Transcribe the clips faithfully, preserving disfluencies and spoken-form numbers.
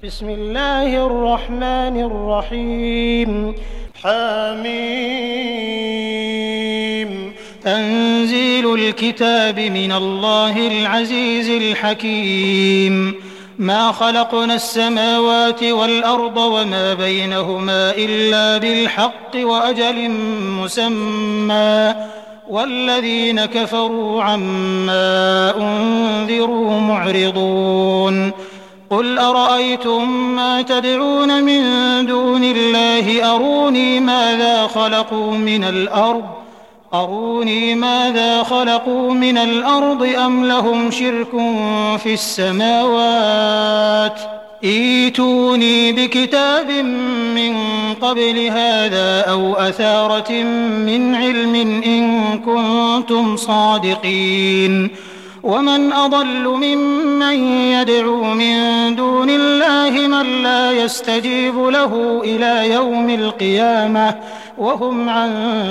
بسم الله الرحمن الرحيم. حميم. تنزيل الكتاب من الله العزيز الحكيم. ما خلقنا السماوات والأرض وما بينهما إلا بالحق وأجل مسمى والذين كفروا عما أنذروا معرضون. قل أرأيتم ما تدعون من دون الله أروني ماذا خلقوا من الأرض أروني ماذا خلقوا من الأرض أم لهم شرك في السماوات ائتوني بكتاب من قبل هذا أو أثارة من علم إن كنتم صادقين. ومن أضل ممن يدعو من دون الله من لا يستجيب له إلى يوم القيامة وهم عن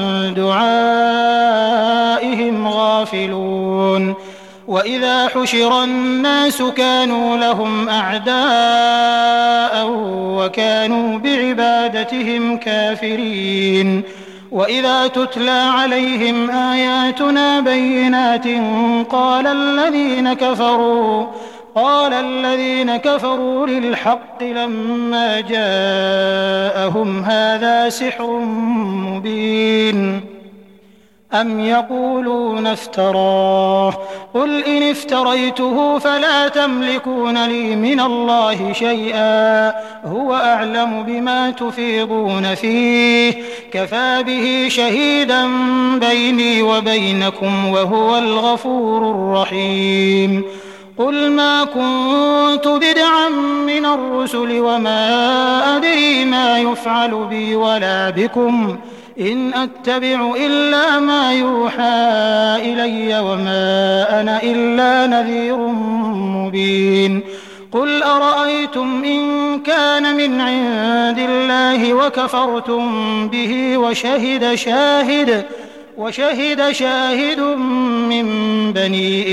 دعائهم غافلون. وإذا حشر الناس كانوا لهم أعداء وكانوا بعبادتهم كافرين. وإذا تتلى عليهم آياتنا بينات قال الذين كفروا قال الذين كفروا للحق لما جاءهم هذا سحر مبين أم يقولون افتراه قل إن افتريته فلا تملكون لي من الله شيئا هو أعلم بما تفيضون فيه كفى به شهيدا بيني وبينكم وهو الغفور الرحيم. قل ما كنت بدعا من الرسل وما أدري ما يفعل بي ولا بكم إن أتبع إلا ما يوحى إلي وما أنا إلا نذير مبين. قل أرأيتم إن كان من عند الله وكفرتم به وشهد شاهد وشهد شاهد من بني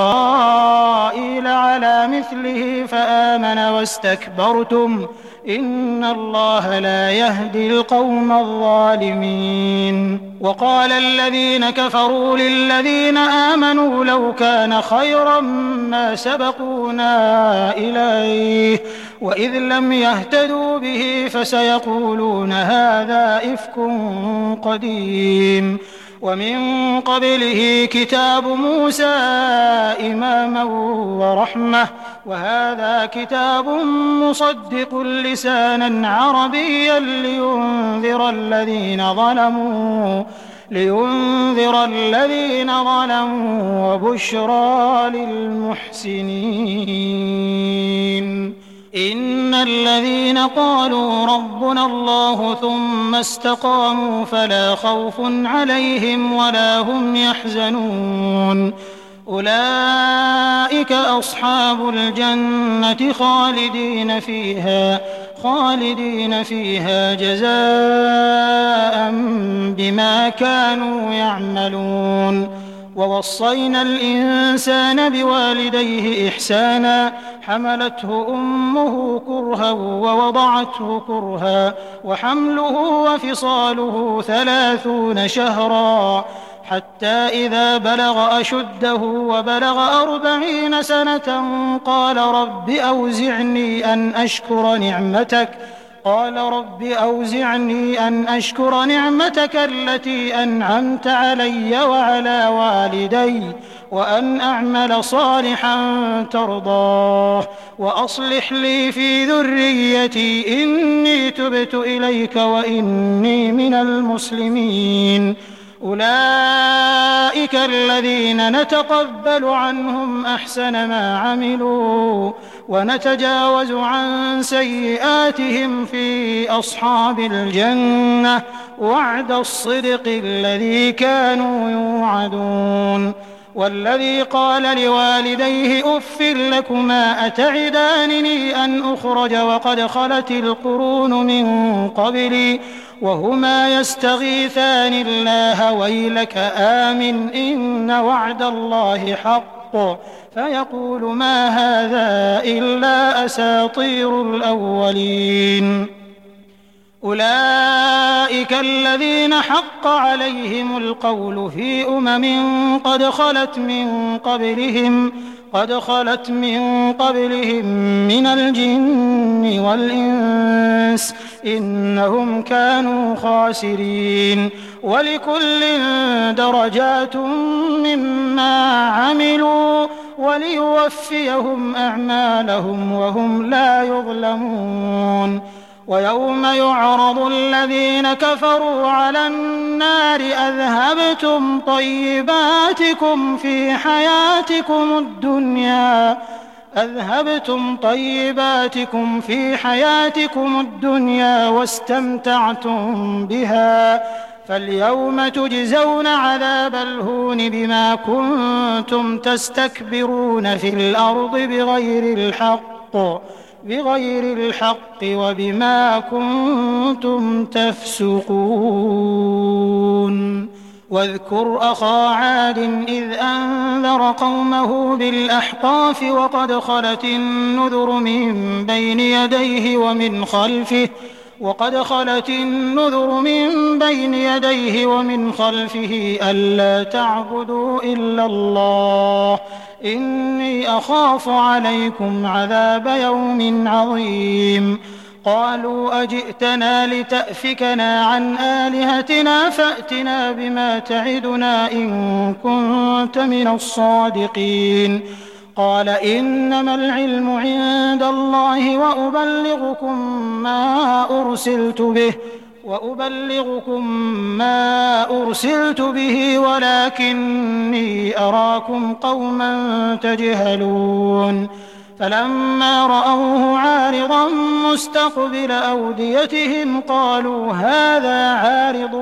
إسرائيل على مثله فآمن واستكبرتم إن الله لا يهدي القوم الظالمين. وقال الذين كفروا للذين آمنوا لو كان خيرا ما سبقونا إليه وإذ لم يهتدوا به فسيقولون هذا إفك قديم. ومن قبله كتاب موسى إماما ورحمة وهذا كتاب مصدق لسانا عربيا لينذر الذين ظلموا لينذر الذين ظلموا وبشرى للمحسنين. إن الذين قالوا ربنا الله ثم استقاموا فلا خوف عليهم ولا هم يحزنون أولئك أصحاب الجنة خالدين فيها خالدين فيها جزاء بما كانوا يعملون. ووصينا الإنسان بوالديه إحسانا حملته أمه كرها ووضعته كرها وحمله وفصاله ثلاثون شهرا حتى إذا بلغ أشده وبلغ أربعين سنة قال رب أوزعني أن أشكر نعمتك قال رب أوزعني أن أشكر نعمتك التي أنعمت علي وعلى والدي وأن أعمل صالحا ترضاه وأصلح لي في ذريتي إني تبت إليك وإني من المسلمين. أولئك الذين نتقبل عنهم أحسن ما عملوا ونتجاوز عن سيئاتهم في أصحاب الجنة وعد الصدق الذي كانوا يوعدون. والذي قال لوالديه أف لكما أتعدانني أن أخرج وقد خلت القرون من قبلي وهما يستغيثان الله ويلك آمن إن وعد الله حق فيقول ما هذا إلا أساطير الأولين. أولئك الذين حق عليهم القول في أمم قد خلت من قبلهم قد خلت من قبلهم من الجن والإنس إنهم كانوا خاسرين. ولكل درجات مما عملوا وليوفيهم أعمالهم وهم لا يظلمون. ويوم يعرض الذين كفروا على النار أذهبتم طيباتكم في حياتكم الدنيا أذهبتم طيباتكم في حياتكم الدنيا واستمتعتم بها فاليوم تجزون عذاب الهون بما كنتم تستكبرون في الأرض بغير الحق بغير الحق وبما كنتم تفسقون. واذكر أخا عاد إذ أنذر قومه بالأحقاف وقد خلت النذر من بين يديه ومن خلفه وقد خلت النذر من بين يديه ومن خلفه ألا تعبدوا إلا الله إني أخاف عليكم عذاب يوم عظيم. قالوا أجئتنا لتأفكنا عن آلهتنا فأتنا بما تعدنا إن كنت من الصادقين. قال إنما العلم عند الله وأبلغكم ما أرسلت به وأبلغكم ما أرسلت به ولكني أراكم قوما تجهلون. فلما رأوه عارضا مستقبل أوديتهم قالوا هذا عارض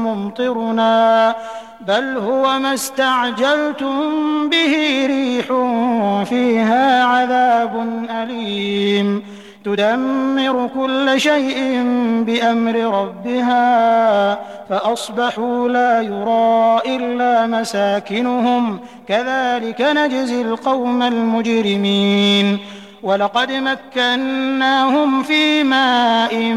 ممطرنا بل هو ما استعجلتم به ريح فيها عذاب أليم تدمر كل شيء بأمر ربها فأصبحوا لا يرى إلا مساكنهم كذلك نجزي القوم المجرمين. ولقد مكناهم في ماء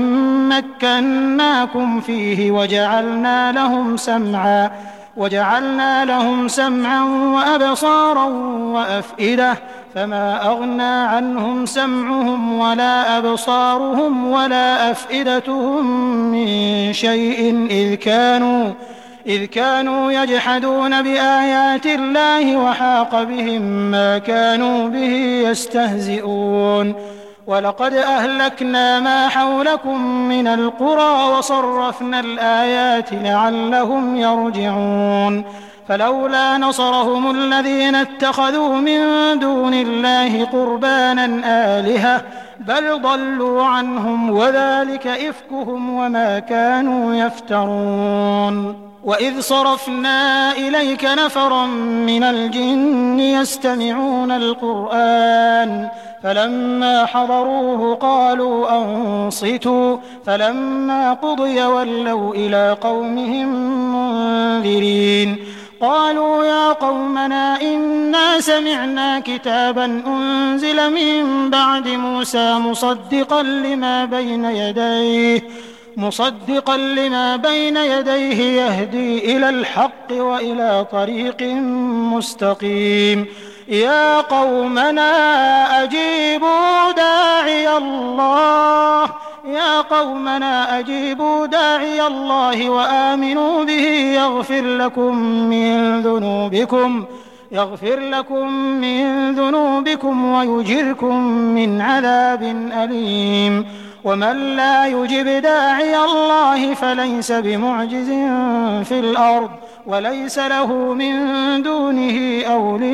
مكناكم فيه وجعلنا لهم سمعا وجعلنا لهم سمعا وأبصارا وأفئدة فما أغنى عنهم سمعهم ولا أبصارهم ولا أفئدتهم من شيء إذ كانوا إذ كانوا يجحدون بآيات الله وحاق بهم ما كانوا به يستهزئون. ولقد أهلكنا ما حولكم من القرى وصرفنا الآيات لعلهم يرجعون. فلولا نصرهم الذين اتخذوا من دون الله قربانا آلهة بل ضلوا عنهم وذلك إفكهم وما كانوا يفترون. وإذ صرفنا إليك نفرا من الجن يستمعون القرآن فلما حضروه قالوا أنصتوا فلما قضي ولوا إلى قومهم منذرين. قالوا يا قومنا إنا سمعنا كتابا أنزل من بعد موسى مصدقا لما بين يديه مصدقا لما بين يديه يهدي إلى الحق وإلى طريق مستقيم. يا قومنا أجيبوا داعي الله يا قومنا أجيبوا داعي الله وآمنوا به يغفر لكم من ذنوبكم يغفر لكم من ذنوبكم ويجركم من عذاب أليم. ومن لا يجب داعي الله فليس بمعجز في الأرض وليس له من دونه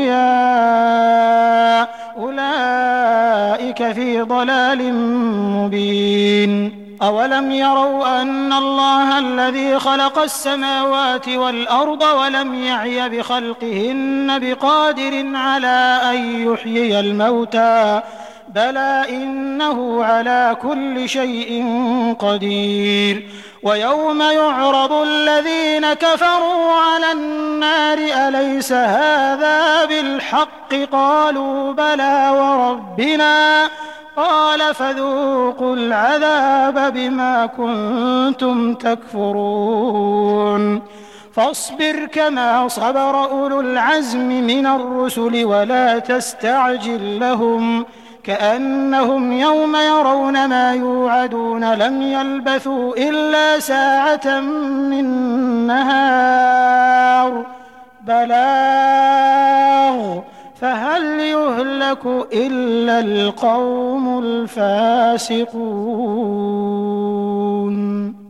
أولياء أولئك في ضلال مبين. أولم يروا أن الله الذي خلق السماوات والأرض ولم يعي بخلقهن بقادر على أن يحيي الموتى بلى إنه على كل شيء قدير. ويوم يعرض الذين كفروا على النار أليس هذا بالحق بالحق قالوا بلى وربنا قال فذوقوا العذاب بما كنتم تكفرون فاصبر كما صبر أولو العزم من الرسل ولا تستعجل لهم كأنهم يوم يرون ما يوعدون لم يلبثوا إلا ساعة من نهار بلاغ فهل يهلك إلا القوم الفاسقون.